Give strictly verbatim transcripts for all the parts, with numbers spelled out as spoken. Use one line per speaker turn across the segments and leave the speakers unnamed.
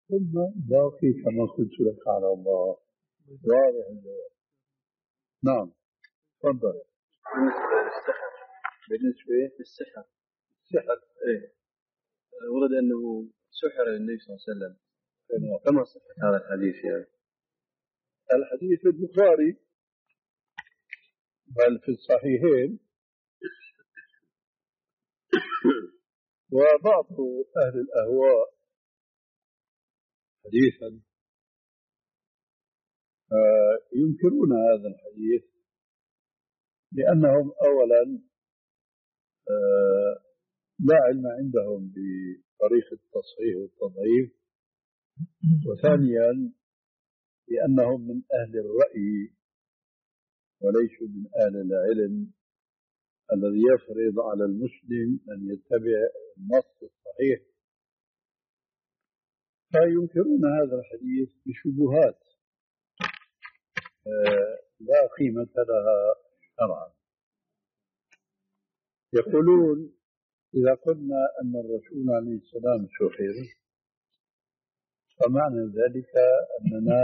ثم باقي كما قلت لك على الله. واضح الجواب. نعم تفضل.
بالنسبة للسحر
بالنسبة
للسحر
للسحر
إيه ورد أنه سحر النبي صلى الله عليه وسلم، كما صحة هذا الحديث يعني؟
الحديث في البخاري بل في الصحيحين. وبعض أهل الأهواء حديثا ينكرون هذا الحديث لأنهم أولا لا علم عندهم بطريقة التصحيح والتضعيف، وثانيا لأنهم من أهل الرأي وليسوا من أهل العلم الذي يفرض على المسلم أن يتبع النص الصحيح، فينكرون هذا الحديث بشبهات لا قيمة لها شرعا. يقولون إذا قلنا أن الرسول عليه السلام سحر فمعنى ذلك أننا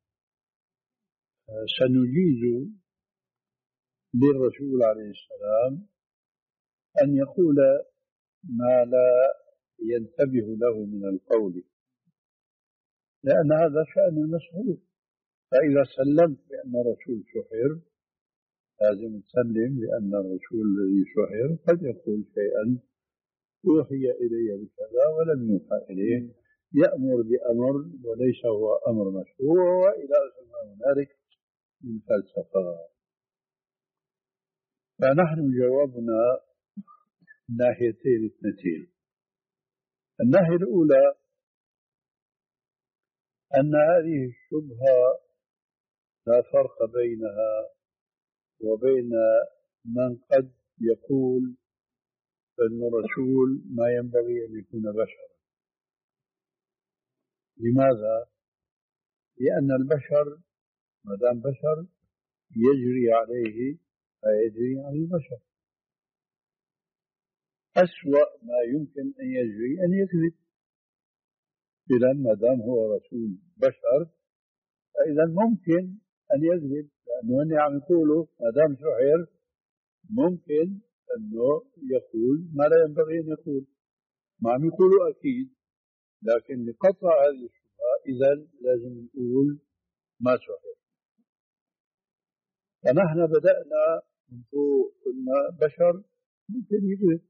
سنجيز للرسول عليه السلام أن يقول ما لا ينتبه له من القول، لأن هذا شأن المسحور. فإذا سلمت بأن الرسول سحر لازم تسلم بأن الرسول الذي سحر قد يقول شيئا أوحي إلي بكذا ولم يوحى إليه، يأمر بأمر وليس هو أمر مشروع، وإلى آخر ذلك من فلسفة. فنحن جوابنا ناحيتين اثنتين. الناحية الأولى أن هذه الشبهة لا فرق بينها وبين من قد يقول أن الرسول ما ينبغي أن يكون بشرا. لماذا؟ لأن البشر ما دام بشر يجري عليه فيجري على البشر. أسوأ ما يمكن أن يجري أن يكذب. إذا ما دام هو رسول بشر فإذا ممكن أن يكذب، لأنه هن عم يقولوا ما دام سحر ممكن أنه يقول ما لا ينبغي أن يقول. ما عم يقولوا أكيد، لكن لقطع هذه الشبهة إذا لازم نقول ما سحر. فنحن بدأنا من فوق قلنا بشر ممكن يكذب،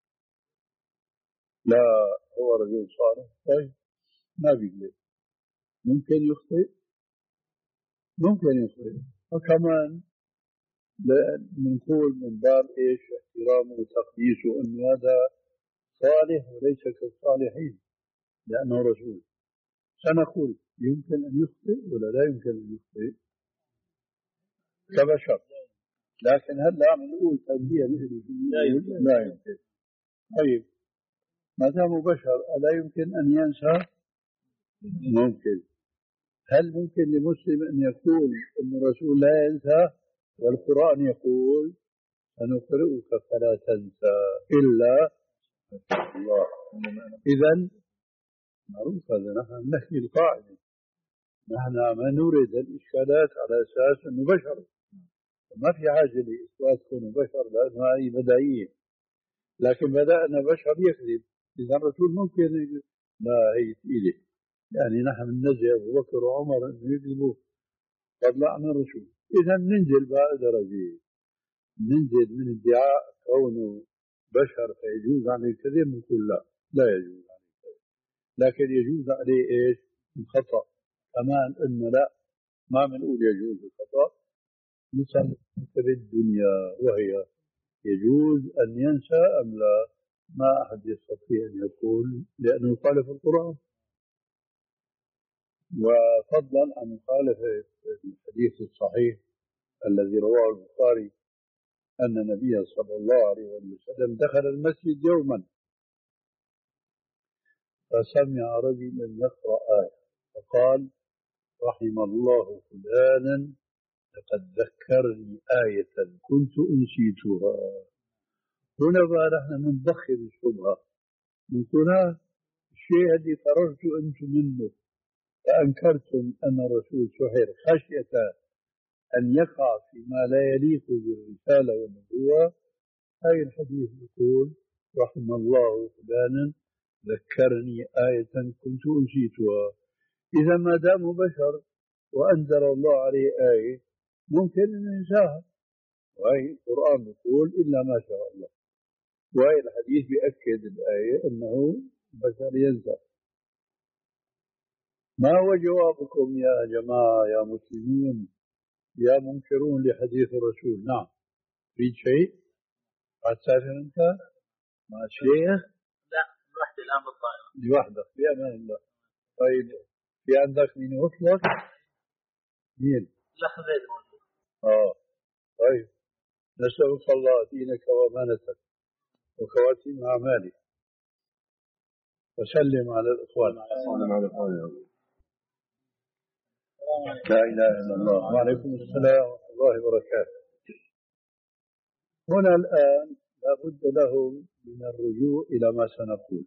لا هو رجل صالح طيب ما بيكذب، ممكن يخطئ ممكن يخطئ. وكمان بنقول من باب ايش احترامه وتقديسه انه هذا صالح وليس كالصالحين لانه رسول. سنقول يمكن ان يخطئ ولا لا يمكن ان يخطئ كبشر، لكن هل عم نقول تنبيه مثل لا يمكن لا يمكن. طيب ما دام بشر الا يمكن ان ينسى؟ ممكن. هل ممكن لمسلم ان يقول ان الرسول لا ينسى والقرآن يقول سنقرئك فلا تنسى إلا الله؟ إذن معروف هذا نحن نحكي القاعدة، نحن ما نريد الإشكالات على أساس أنه بشر، ما في حاجة لإثبات كونه بشر لأنه هذه بدائية. لكن بدأنا بشر يكذب، إذا الرسول ممكن يكذب؟ لا هي ثقيلة. يعني نحن ننزل أبو بكر وعمر أنه يكذبوا فضلا عن الرسول. إذا ننزل بقى درجة، ننزل من ادعاء كونه بشر فيجوز عليه الكذب نقول لا لا يجوز عليه الكذب، لكن يجوز عليه ايش؟ الخطأ. كمان ان لا ما بنقول يجوز الخطأ، مثل الدنيا وهي يجوز ان ينسى ام لا؟ ما احد يستطيع ان يقول لانه يخالف القرآن. وفضلا عن مخالفة الحديث الصحيح الذي رواه البخاري أن النبي صلى الله عليه وسلم دخل المسجد يوما فسمع رجلا يقرأ آية فقال رحم الله فلانا لقد ذكرني آية كنت أنسيتها. هنا بقى نحن نضخم الشبهة، نقول الشيء الذي فررتوا أنتم منه فأنكرتم أن الرسول سحر خشية أن يقع فيما لا يليق بالرسالة والنبوة. هاي الحديث يقول رحم الله فلانا ذكرني آية كنت أنسيتها. إذا ما دام بشر وأنزل الله عليه آية ممكن أن ينساها، وهي القرآن يقول إلا ما شاء الله، وهي الحديث بيأكد الآية أنه بشر ينسى. ما هو جوابكم يا جماعة يا مسلمون يا منكرون لحديث الرسول؟ نعم، في شيء؟ هتسافر أنت مع شيخ؟
لا، لوحدي الآن بالطائرة.
لوحدك بأمان الله. طيب في عندك مين يطلق؟ مين؟
الأخ زيد موجود.
آه طيب، نسألك الله دينك وأمانتك وخواتيم أعمالك، وسلم على الإخوان.
سلم على الإخوان.
لا إله إلا الله. وعليكم السلام ورحمة الله وبركاته. هنا الآن لابد لهم من الرجوع إلى ما سنقول.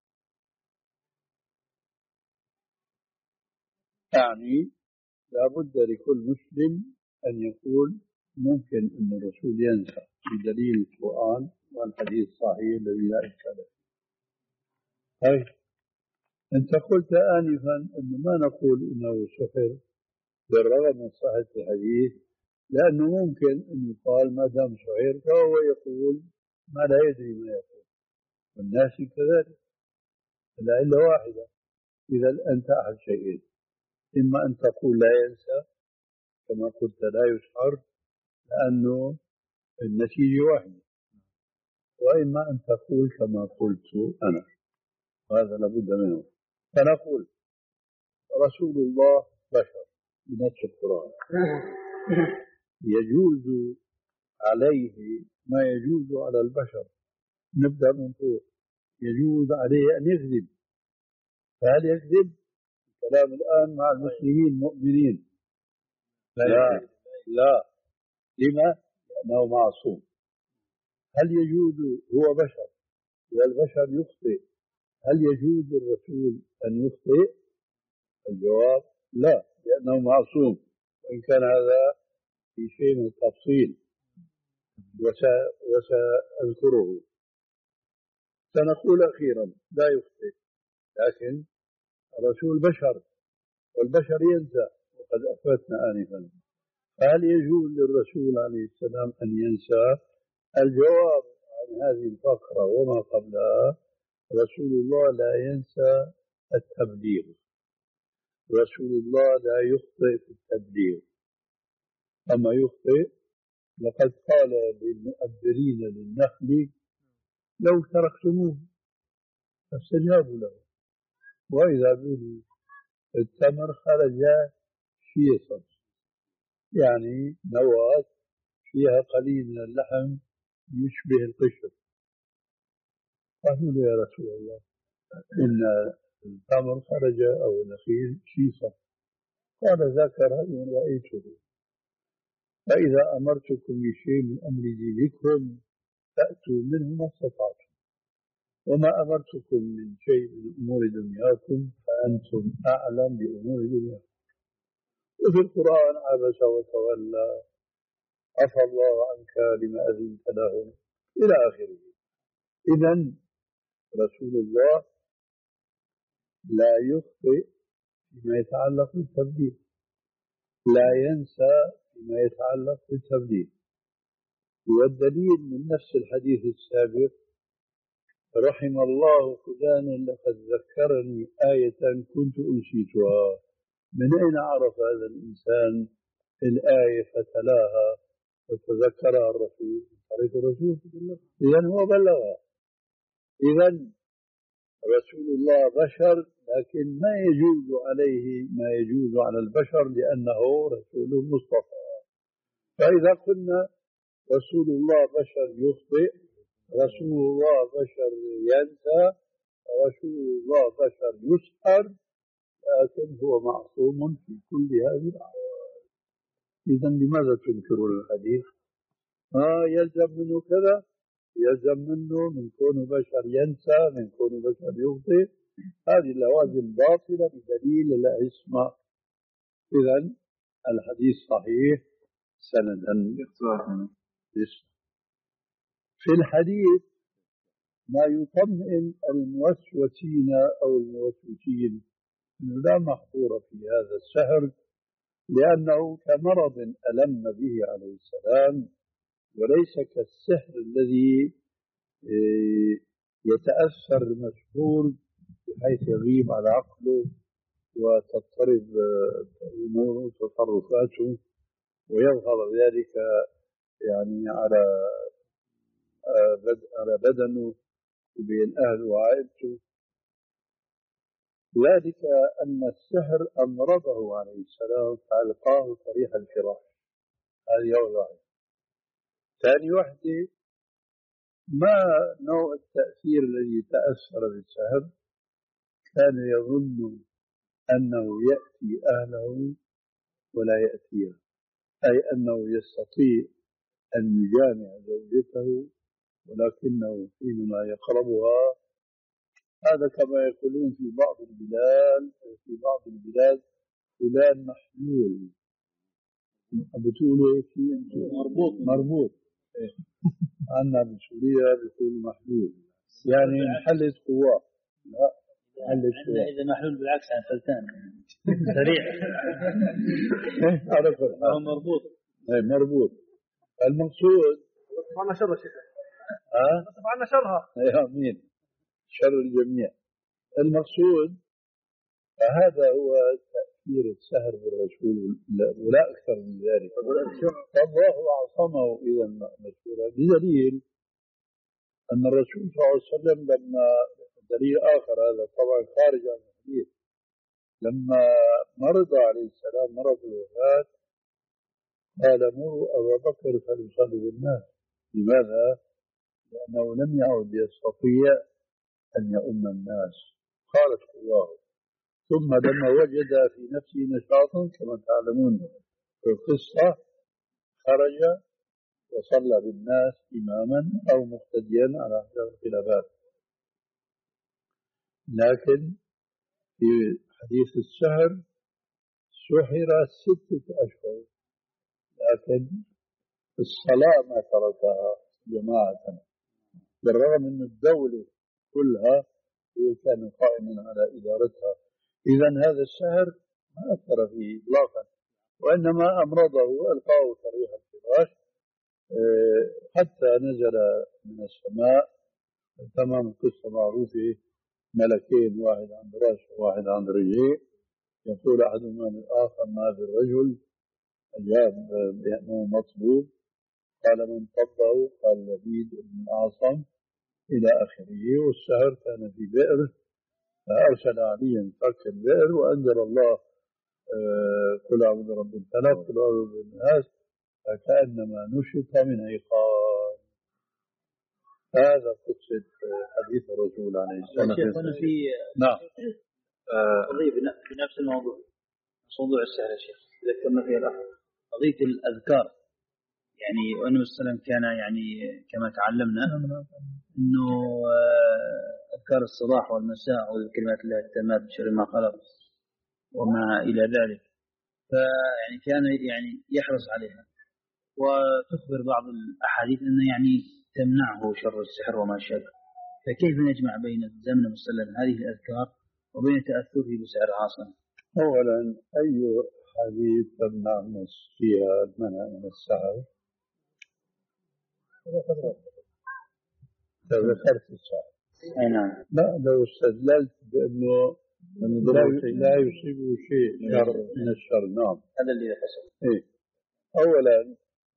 يعني لابد لكل مسلم أن يقول ممكن أن الرسول ينسى بدليل القرآن والحديث الصحيح الذي لا إشكال فيه. طيب أنت قلت آنفا أنه ما نقول إنه سحر بالرغم من صحة الحديث، لأنه ممكن أن يقال ما دام سحر فهو يقول ما لا يدري ما يقول، والناس كذلك. العلة واحدة. إذا أنت أحد شيئين، إما أن تقول لا ينسى كما قلت لا يسحر لأنه النتيجة واحدة، وإما أن تقول كما قلت أنا، وهذا لابد منه. فنقول رسول الله بشر بنص القرآن، يجوز عليه ما يجوز على البشر. نبدأ من فوق. يجوز عليه أن يكذب، فهل يكذب؟ الكلام الآن مع المسلمين المؤمنين. لا لا, لا. لما؟ لأنه معصوم. هل يجوز؟ هو بشر والبشر يخطئ، هل يجوز للرسول أن يخطئ؟ الجواب لا، لأنه معصوم، وإن كان هذا في شيء من التفصيل وسأذكره. سنقول أخيرا لا يخطئ، لكن الرسول بشر والبشر ينسى، وقد أثبتنا آنفا. هل يجوز للرسول عليه السلام أن ينسى؟ الجواب عن هذه الفقرة وما قبلها رسول الله لا ينسى التبليغ. رسول الله لا يخطئ في التبليغ، أما يخطئ لقد قال للمؤبرين للنخل لو تركتموه فاستجابوا له، وإذا بالتمر خرج شيصا، يعني نواة فيها قليل من اللحم يشبه القشر. قالوا له يا رسول الله إن التمر خرج أو النخيل شيصا، قال ذاك رأي رأيته، فإذا أمرتكم بشيء من أمر دينكم فأتوا منه ما استطعتم، وما أمرتكم من شيء من أمور دنياكم فأنتم أعلم بأمور دنياكم. وفي القرآن عبس وتولى عفى الله عنك لما أذنت لهم إلى آخره. إذن رسول الله لا يخطئ فيما يتعلق بالتبليغ، لا ينسى فيما يتعلق بالتبليغ. والدليل من نفس الحديث السابق رحم الله فلانا لقد ذكرني آية كنت أنسيتها. من أين عرف هذا الإنسان الآية فتلاها وتذكرها الرسول؟ طريق الرسول، إذن هو بلغها. إذن رسول الله بشر، لكن ما يجوز عليه ما يجوز على البشر لأنه رسول مصطفى. فإذا قلنا رسول الله بشر يخطئ، رسول الله بشر ينسى، رسول الله بشر يسحر، لكن هو معصوم في كل هذه الأحوال. إذن لماذا تنكرون الحديث؟ ما يلزم منه كذا، يلزم منه من كونه بشر ينسى، من كونه بشر يخطئ، هذه اللوازم باطلة بدليل العصمة. إذن الحديث صحيح سندا. في الحديث ما يطمئن الموسوسين أو الموسوسين أنه لا محظور في هذا السحر، لأنه كمرض ألم به عليه السلام، وليس كالسحر الذي يتأثر المسحور بحيث يغيب على عقله وتضطرب أموره وتصرفاته ويظهر ذلك يعني على على بدنه وبين أهله وعائلته. ذلك أن السحر أمرضه عليه السلام فألقاه طريح الفراش. هذه أول واحدة. ثاني واحدة، ما نوع التأثير الذي تأثر بالسحر؟ كان يظن أنه يأتي أهله ولا يأتيه، أي أنه يستطيع أن يجامع زوجته ولكنه حينما يقربها، هذا كما يقولون في بعض البلاد في بعض البلاد فلان محلول. بتقولوا ايش؟ مربوط مربوط إيه. عندنا بسوريا بيقولوا محلول، يعني محلة قواه. لا محلة قواه.
إذا محلول بالعكس عن فلتان سريع.
على كل
هو مربوط.
ايه مربوط. المقصود
طبعا شر الشيخ.
ها؟
طبعا شرها.
يا امين. شر الجميع. المقصود هذا هو تأثير السحر بالرسول ولا أكثر من ذلك. فالله عصمه إذا مشهورا، بدليل أن الرسول صلى الله عليه وسلم لما دليل آخر، هذا طبعا خارج عن الحديث، لما مرض عليه السلام مرض الوفاة قال مروا أبا بكر فليصلي بالناس. لماذا؟ لأنه لم يعد يستطيع أن يؤم الناس، قالت قواه. ثم لما وجد في نفسه نشاطا كما تعلمون في القصة خرج وصلى بالناس إماما أو مقتديا على أحد الخلافات. لكن في حديث السحر سحر ستة أشهر، لكن الصلاة ما تركها جماعة، بالرغم أن الدولة كلها هو كان قائما على إدارتها. إذن هذا السحر ما أثر فيه إطلاقا، وإنما أمرضه ألقاه طريح الفراش حتى نزل من السماء. تمام القصة معروفة، ملكين واحد عند رأسه وواحد عند رجليه، يقول أحدهما للآخر ما بالرجل؟ أجاب بأنه مطلوب. قال من طبه؟ قال لبيد بن الأعصم إلى آخره. والسحر كان في بئر، فأرسل عليا فك البئر وأنزل الله قل أعوذ برب الفلق قل أعوذ برب الناس، فكأنما نشط من عقال. هذا قصة حديث الرسول عليه الصلاة والسلام.
في
نعم.
قضية في نفس الموضوع، موضوع السحر يا شيخ ذكرنا فيها الأخ، قضية الأذكار. يعني النبي صلى الله عليه وسلم كان يعني كما تعلمنا أنه أذكار الصباح والمساء وكلمات الله التامات من شر ما خلق وما إلى ذلك، فيعني كان يعني يحرص عليها. وتخبر بعض الأحاديث أنه يعني تمنعه شر السحر وما شابه. فكيف نجمع بين الزمن المسلم هذه الأذكار وبين تأثره بسحر عاصم؟
أولا أي حديث تمنع الناس فيها المنع من السحر؟ ذكرت السحر.
أي نعم.
لا لو استدللت بأنه لا يصيبه شيء شر من الشر. نعم
هذا اللي قصد.
إيه. أولا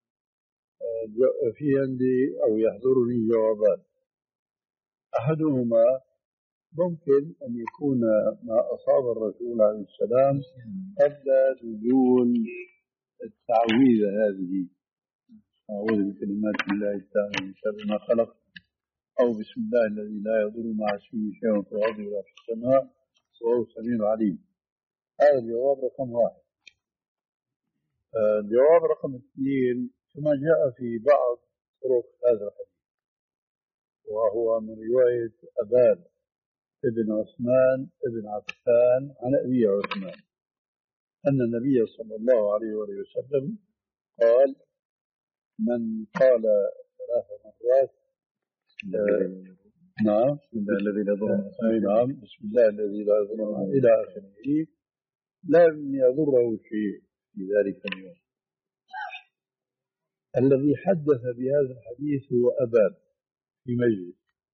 في عندي أو يحضرني جوابان. أحدهما ممكن أن يكون ما أصاب الرسول عليه السلام قبل نزول التعويذة هذه، أعوذ بكلمات الله التامة من شر ما خلق، أو بسم الله الذي لا يضر مع اسمه شيء في الأرض ولا في السماء وهو السميع العليم. هذا الجواب رقم واحد. الجواب رقم اثنين كما جاء في بعض طرق هذا الحديث، وهو من رواية أبان ابن عثمان ابن عفان عن أبي عثمان أن النبي صلى الله عليه وسلم قال: من قال ثلاث مرات آه نعم بسم الله الذي لا يضر نعم بسم الله الذي لا يضر إلى آخره لم يضره شيء في ذلك اليوم. الذي حدث بهذا الحديث هو أبان في مجلس،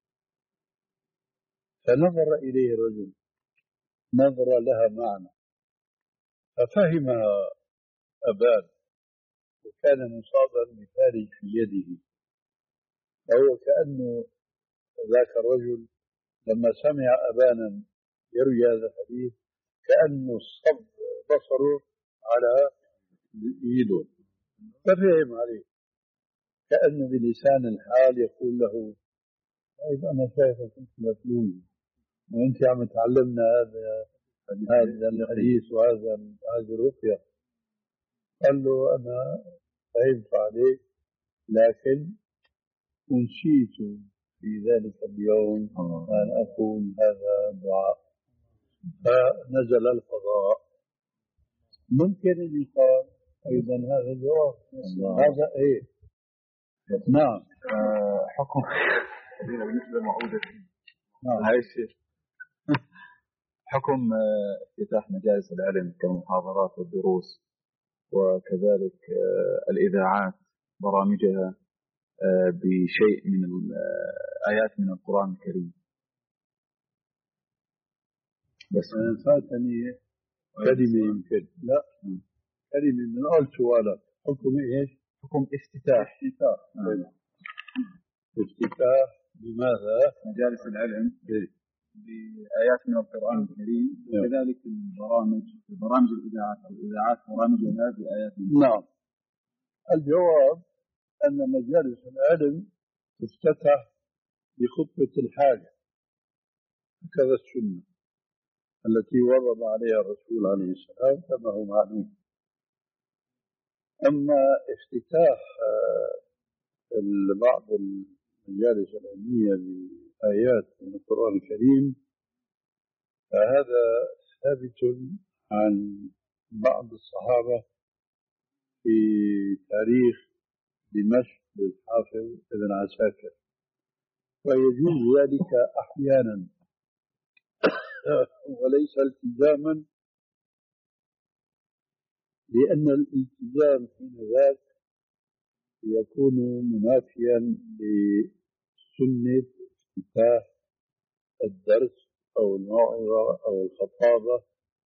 فنظر إليه الرجل نظر لها معنى ففهمها أبان، وكان مصابا بفارج في يده، فهو كأنه ذاك الرجل لما سمع أبانا يروي هذا الحديث كأنه صب بصره على يده ففهم عليه، كأنه بلسان الحال يقول له: طيب أنا شايفك كنت مفلوج وأنت عم تعلمنا هذا هذا الحديث وهذا هذه الرقية. قال له: أنا فهمت عليك لكن أنسيت في ذلك اليوم أن أقول هذا الدعاء، فنزل القضاء. ممكن اللي قال أيضا هذا الجواب هذا إيه نعم
آه حكم بالنسبة لمعودة
نعم
هاي الشيء حكم آه افتتاح مجالس العلم كمحاضرات والدروس، وكذلك آه الإذاعات برامجها آه بشيء من الآيات من القرآن الكريم.
بس فاتني كلمة يمكن لا كلمة من أول سؤالك حكم إيش؟
حكم افتتاح
افتتاح آه. افتتاح لماذا؟
مجالس العلم
إيه؟
بآيات من القرآن الكريم، وكذلك البرامج برامج الإذاعات أو الإذاعات برامجها بآيات من القرآن.
نعم، الجواب أن مجالس العلم تفتتح بخطبة الحاجة، هكذا السنة التي وضب عليها الرسول عليه السلام كما هو معلوم. أما افتتاح بعض المجالس العلمية بآيات من القرآن الكريم فهذا ثابت عن بعض الصحابة في تاريخ دمشق للحافظ ابن عساكر، ويجوز ذلك أحيانا وليس التزاما، لأن الالتزام حين ذاك يكون منافيا لسنة افتتاح الدرس أو الموعظة أو الخطابة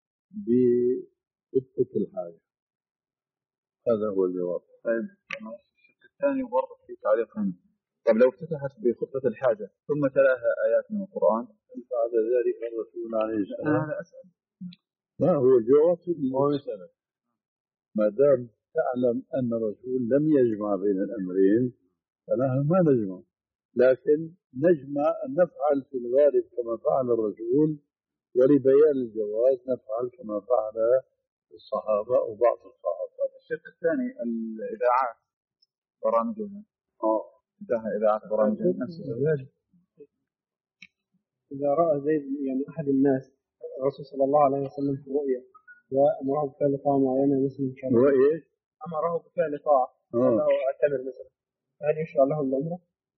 بخطبة الحاجة. هذا هو الجواب.
طيب الشق الثاني برضه في تعليق هنا، طب لو افتتحت بخطبة الحاجة ثم تلاها آيات من القرآن
بعد ذلك الرسول عليه السلام
هذا أسأل
ما هو الجواب هو يسأل ما دام تعلم أن الرسول لم يجمع بين الأمرين فنحن ما نجمع، لكن نجمع أن نفعل في الغالب كما فعل الرسول، ولبيان الجواز نفعل كما فعل الصحابة أو بعض الصحابة.
الشق الثاني الإذاعات برامجها
اه
افتتاح إذاعات برامجها نفسها.
إذا رأى زيد يعني أحد الناس الرسول صلى الله عليه وسلم في رؤيا وأمره بفعل طاعة معينة مثلا كان
رؤيا
أمره بفعل طاعة أنه اعتبر مثلا، هل يشرع له الأمر؟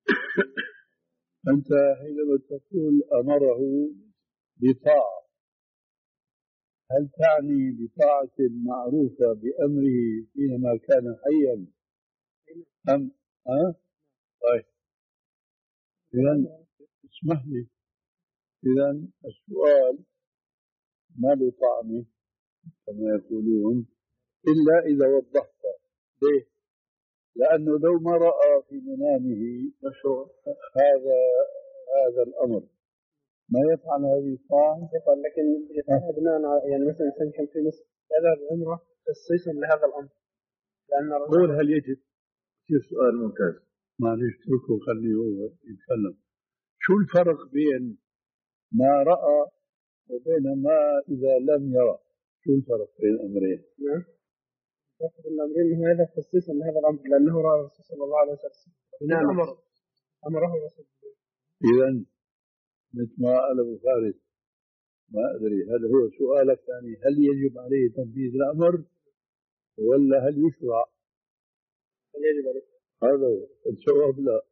أنت حينما تقول أمره بطاعة هل تعني بطاعة معروفة بأمره حينما كان حيا أم أه؟ طيب إذن اسمح لي، إذن السؤال ما له طعمه كما يقولون إلا إذا وضحت. ليه؟ لأنه لو ما رأى في منامه هذا هذا الأمر ما يفعل هذه الطاعة،
لكن يفعل بناء على يعني مثلا إنسان كان في مصر يذهب بعمرة تخصيصا لهذا الأمر، لأن
قول هل يجب؟ كيف سؤال ممتاز، معلش اتركه خليه هو يتكلم. شو الفرق بين ما رأى وبين ما إذا لم يرى؟ شو الفرق بين الأمرين؟
نعم الفرق بين الأمرين هذا تخصيصا لهذا الأمر لأنه رأى الرسول صلى الله عليه وسلم بناء أمره الرسول.
إذن مثل ما قال أبو فارس. ما أدري هل هو سؤالك يعني هل يجب عليه تنفيذ الأمر ولا هل يشرع؟
هل يجب عليه؟
هذا هو الجواب لا.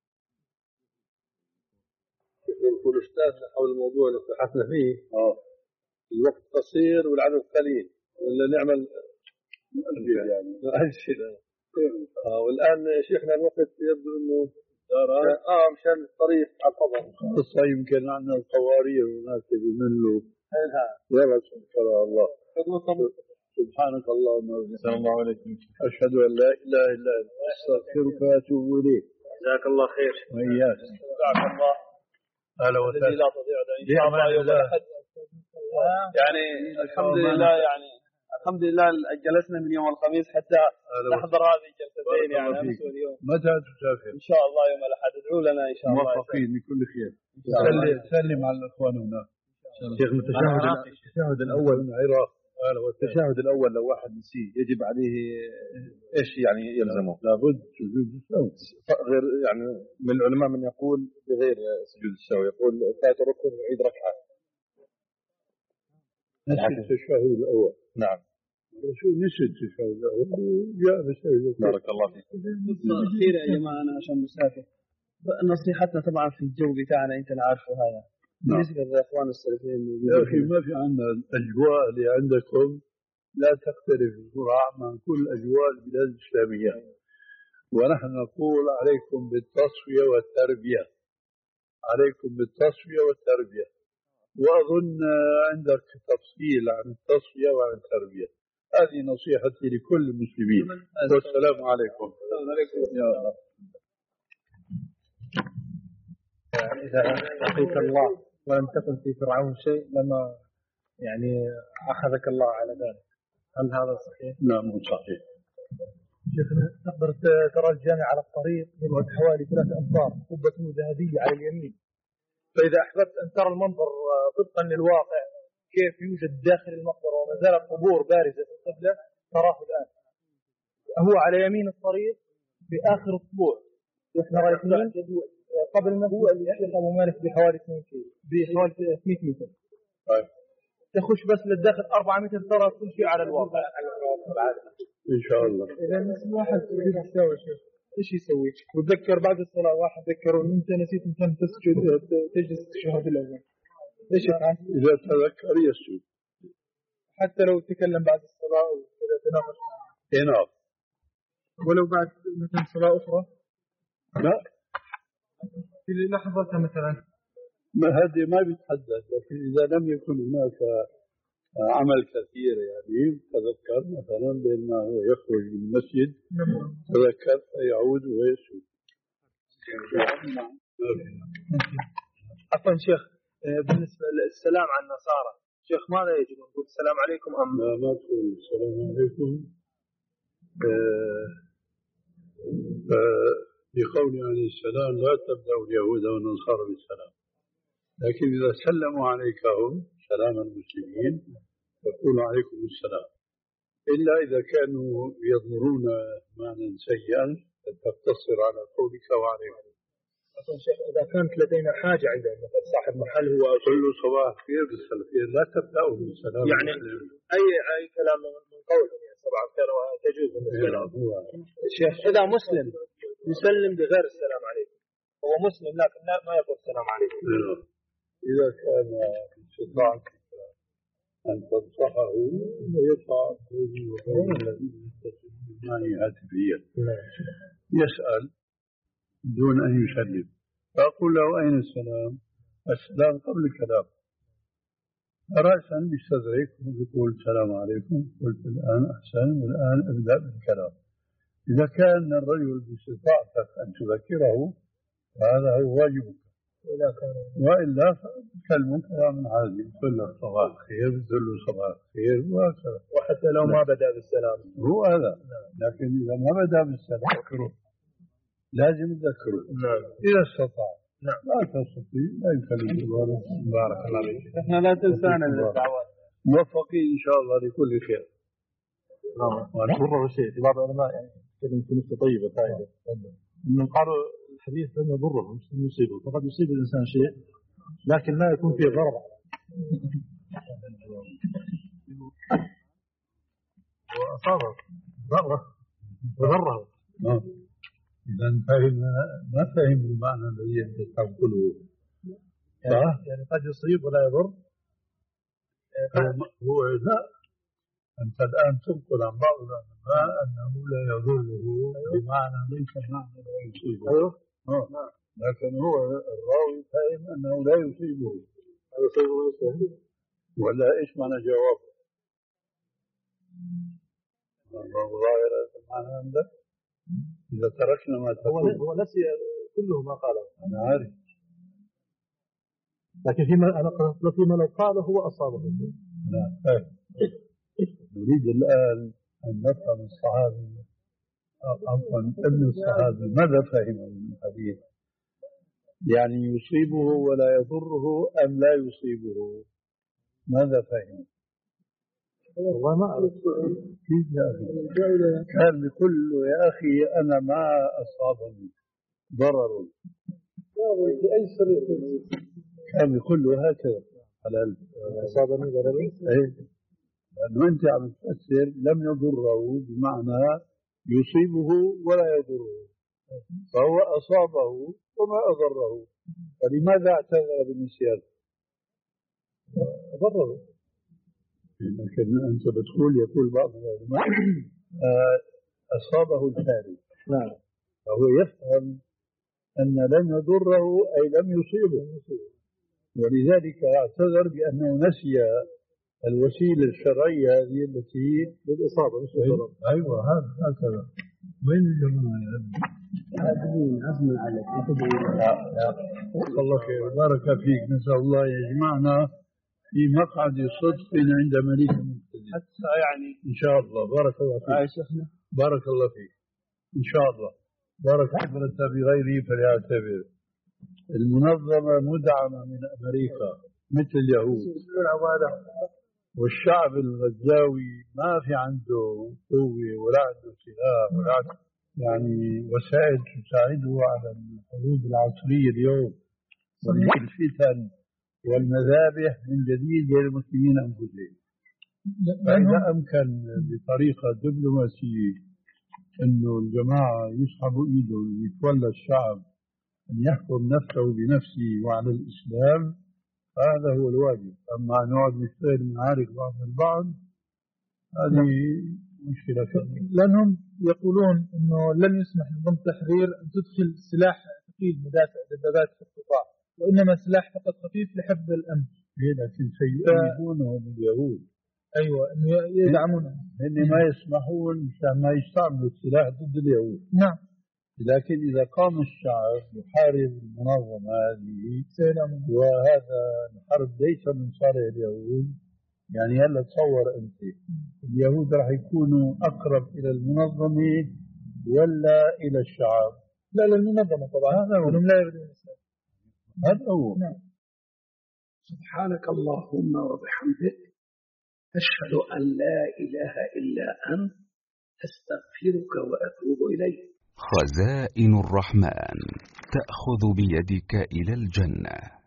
يقول أستاذنا حول الموضوع اللي بحثنا فيه
آه.
الوقت قصير والعدد قليل ولا نعمل
يعني
أجل آه والآن شيخنا الوقت يبدو إنه آه مشان الطريق على الفضاء
قصة يمكن عندنا القوارير والناس بيملوا. يلا إن شاء الله. سبحانك اللهم وبحمدك أشهد أن لا إله إلا أنت أستغفرك وأتوب إليك.
جزاك الله خير.
وإياك.
جزاك الله.
هلا وسهلا.
لا تضيع إن شاء الله يوم الأحد. يعني الحمد لله يعني الحمد لله جلسنا من يوم الخميس حتى نحضر هذه الجلستين يعني أمس واليوم.
متى تسافر؟
إن شاء الله يوم الأحد. ادعوا لنا إن شاء الله.
موفقين لكل خير. سلم على الإخوان هناك.
شيخ التشهد التشهد الأول
من العراق.
التشهد الأول لو واحد نسيه يجب عليه إيش يعني يلزمه؟
لابد سجود السهو.
غير يعني من العلماء من يقول بغير سجود السهو، يقول فات ركن يعيد ركعة.
نسي التشهد الأول.
نعم.
شو نسي التشهد الأول؟ جاء بسجود.
بارك الله فيك.
أخيرا يا جماعة أنا عشان مسافر نصيحتنا طبعا في الجو بتاعنا أنت عارفه هذا. بالنسبة للإخوان السلفيين
يا أخي ما في عندنا الأجواء اللي عندكم لا تختلف بسرعة عن كل أجواء البلاد الإسلامية، ونحن نقول عليكم بالتصفية والتربية، عليكم بالتصفية والتربية، وأظن عندك تفصيل عن التصفية وعن التربية. هذه نصيحتي لكل المسلمين. والسلام عليكم.
السلام عليكم.
يا الله.
إذا لقيت الله ولم تكن في فرعون شيء لما يعني أخذك الله على ذلك، هل هذا صحيح؟
نعم صحيح.
شيخنا تقدر ترى الجامع على الطريق يبعد حوالي ثلاث أمتار، قبة ذهبية على اليمين، فإذا أحببت أن ترى المنظر طبقا للواقع كيف يوجد داخل المقبرة وما زالت قبور بارزة في القبلة تراه الآن. هو على يمين الطريق في آخر الطلوع، وإحنا رايحين قبل ما هو اللي يحلق أبو مالك بحوالي اثنين كيلو بحوالي مئة متر.
طيب.
تخش بس للداخل أربعة متر ترى كل شيء على الواقع على العادة.
إن شاء الله.
إذا مثل واحد يريد يسوي شيء إيش يسوي؟ وتذكر بعد الصلاة واحد ذكره إن أنت نسيت أنت تسجد تجلس التشهد الأول. إيش يفعل؟
إذا تذكر يسجد.
حتى لو تكلم بعد الصلاة وكذا تناقش.
نعم.
ولو بعد مثلا صلاة أخرى؟
لا.
في لحظة مثلا.
ما هذه ما بيتحدد، لكن إذا لم يكن هناك عمل كثير يعني تذكر مثلا بين ما هو يخرج من المسجد تذكر فيعود ويسجد.
عفوا شيخ، بالنسبة للسلام على النصارى شيخ ماذا يجب نقول السلام عليكم أم
لا ما تقول السلام عليكم بقول عليه السلام لا تبدأ اليهود والنصارى بالسلام، لكن إذا سلموا عليك هم سلام المسلمين يقول عليكم السلام، إلا إذا كانوا يضمرون معنى سيئا تقتصر على قولك وعليكم.
أصلا شيخ إذا كانت لدينا حاجة عند مثلا صاحب محل هو
كل صباح خير بالسلفية لا تبدأوا بالسلام
يعني أي أي كلام من قولهم يعني صباح الخير تجوز بالنسبة لهم. شيخ إذا مسلم يسلم بغير السلام عليكم، هو مسلم لكن ما يقول السلام عليكم.
إذا كان استطاعتك أن تنصحه ويقع بيني وبين الذين يتصلون معي هاتفيا يسأل دون أن يسلم، فأقول له أين السلام؟ السلام قبل الكلام. رأسا بيستدرك ويقول السلام عليكم، قلت الآن أحسن والآن أبدأ بالكلام. إذا كان الرجل باستطاعتك أن تذكره فهذا هو واجبك، وإلا فكلمه كلام عادي تقول له صباح خير تقول له صباح خير وهكذا،
وحتى لو ما بدأ بالسلام
هو هذا. لكن إذا ما بدأ بالسلام لازم تذكره إذا استطاع.
نعم.
لا تستطيع لا يكلم الله. بارك الله فيك.
احنا لا تنسانا للدعوات.
موفقين إن شاء الله لكل خير.
نعم. ونحضر الشيء في بعض العلماء يعني كلمة نكتة طيبة فائدة إنه قالوا الحديث لن يضره مش يصيبه، فقد يصيب الإنسان شيء
لكن لا يكون فيه ضرر. وأصابه ضره وضره.
إذا فهم ما فهم المعنى الذي أنت تقوله.
يعني, يعني قد يصيب ولا يضر.
هو, هو لا، أنت الآن تنقل عن بعض العلماء أنه لا يضره بمعنى ليس معنى لا يصيبه.
أيوه.
آه. لكن هو الراوي فاهم أنه لا يصيبه.
لا يصيبه
ولا إيش معنى جوابه؟ ظاهرة المعنى عندك. إذا تركنا ما تقول
هو نسي كله ما قاله.
أنا عارف،
لكن فيما أنا قلت فيما لو قاله هو أصابه.
لا فاهم. نريد الآن أن نفهم الصحابي، عفوا ابن الصحابي ماذا فهمه من الحديث؟ يعني يصيبه ولا يضره أم لا يصيبه؟ ماذا فهم؟
والله ما أعرف
كيف يا أخي؟ كان بكل يا أخي أنا ما أصابني ضرر،
بأي صريح
كان بكله هكذا على
أصابني ضرر.
إيه، لأنه أنت عم تفسر لم يضره بمعنى يصيبه ولا يضره، فهو أصابه وما أضره، فلماذا اعتذر بالنسيان؟
ضره.
لكن أنت بتقول يقول بعض العلماء أصابه الفارق.
نعم.
فهو يفهم أن لم يضره أي لم يصيبه، ولذلك اعتذر بأنه نسي الوسيلة الشرعية هذه التي
للإصابة مش للضرر.
أيوة هكذا. وين الجماعة؟
هذه عزم عليك.
الله خير، بارك فيك، نسأل الله يجمعنا في مقعد صدق عند مليك المقتدر
حتى يعني
إن شاء الله. بارك الله فيك. بارك الله فيك إن شاء الله. بارك حضرت بغيره فليعتبر. المنظمة مدعمة من أمريكا مثل اليهود، والشعب الغزاوي ما في عنده قوة ولا عنده سلاح ولا عنده يعني وسائل تساعده على الحروب العصرية اليوم والفتن والمذابح من جديد للمسلمين أنفسهم. فإذا أمكن بطريقة دبلوماسية أنه الجماعة يسحبوا إيدهم ويتولى الشعب أن يحكم نفسه بنفسه وعلى الإسلام، هذا هو الواجب. أما نقعد نشتغل معارك بعض البعض هذه مشكلة كبيرة.
لأنهم يقولون أنه لن يسمح لنظام التحرير أن تدخل سلاح ثقيل مدافع دبابات في القطاع، وإنما سلاح فقط خفيف لحفظ الأمن.
لكن سيؤيدونهم اليهود.
أيوة، أن يدعمونهم.
هن ما يسمحون مشان ما يستعملوا السلاح ضد اليهود.
نعم.
لكن إذا قام الشعب يحارب المنظمة هذه وهذا الحرب ليس من صالح اليهود، يعني هلا تصور أنت اليهود راح يكونوا أقرب إلى المنظمة ولا إلى الشعب؟
لا للمنظمة طبعا.
هذا هو.
لا يريدون الإسلام.
هذا هو.
نعم.
سبحانك اللهم وبحمدك أشهد أن لا إله إلا أنت أستغفرك وأتوب إليك.
خزائن الرحمن تأخذ بيدك إلى الجنة.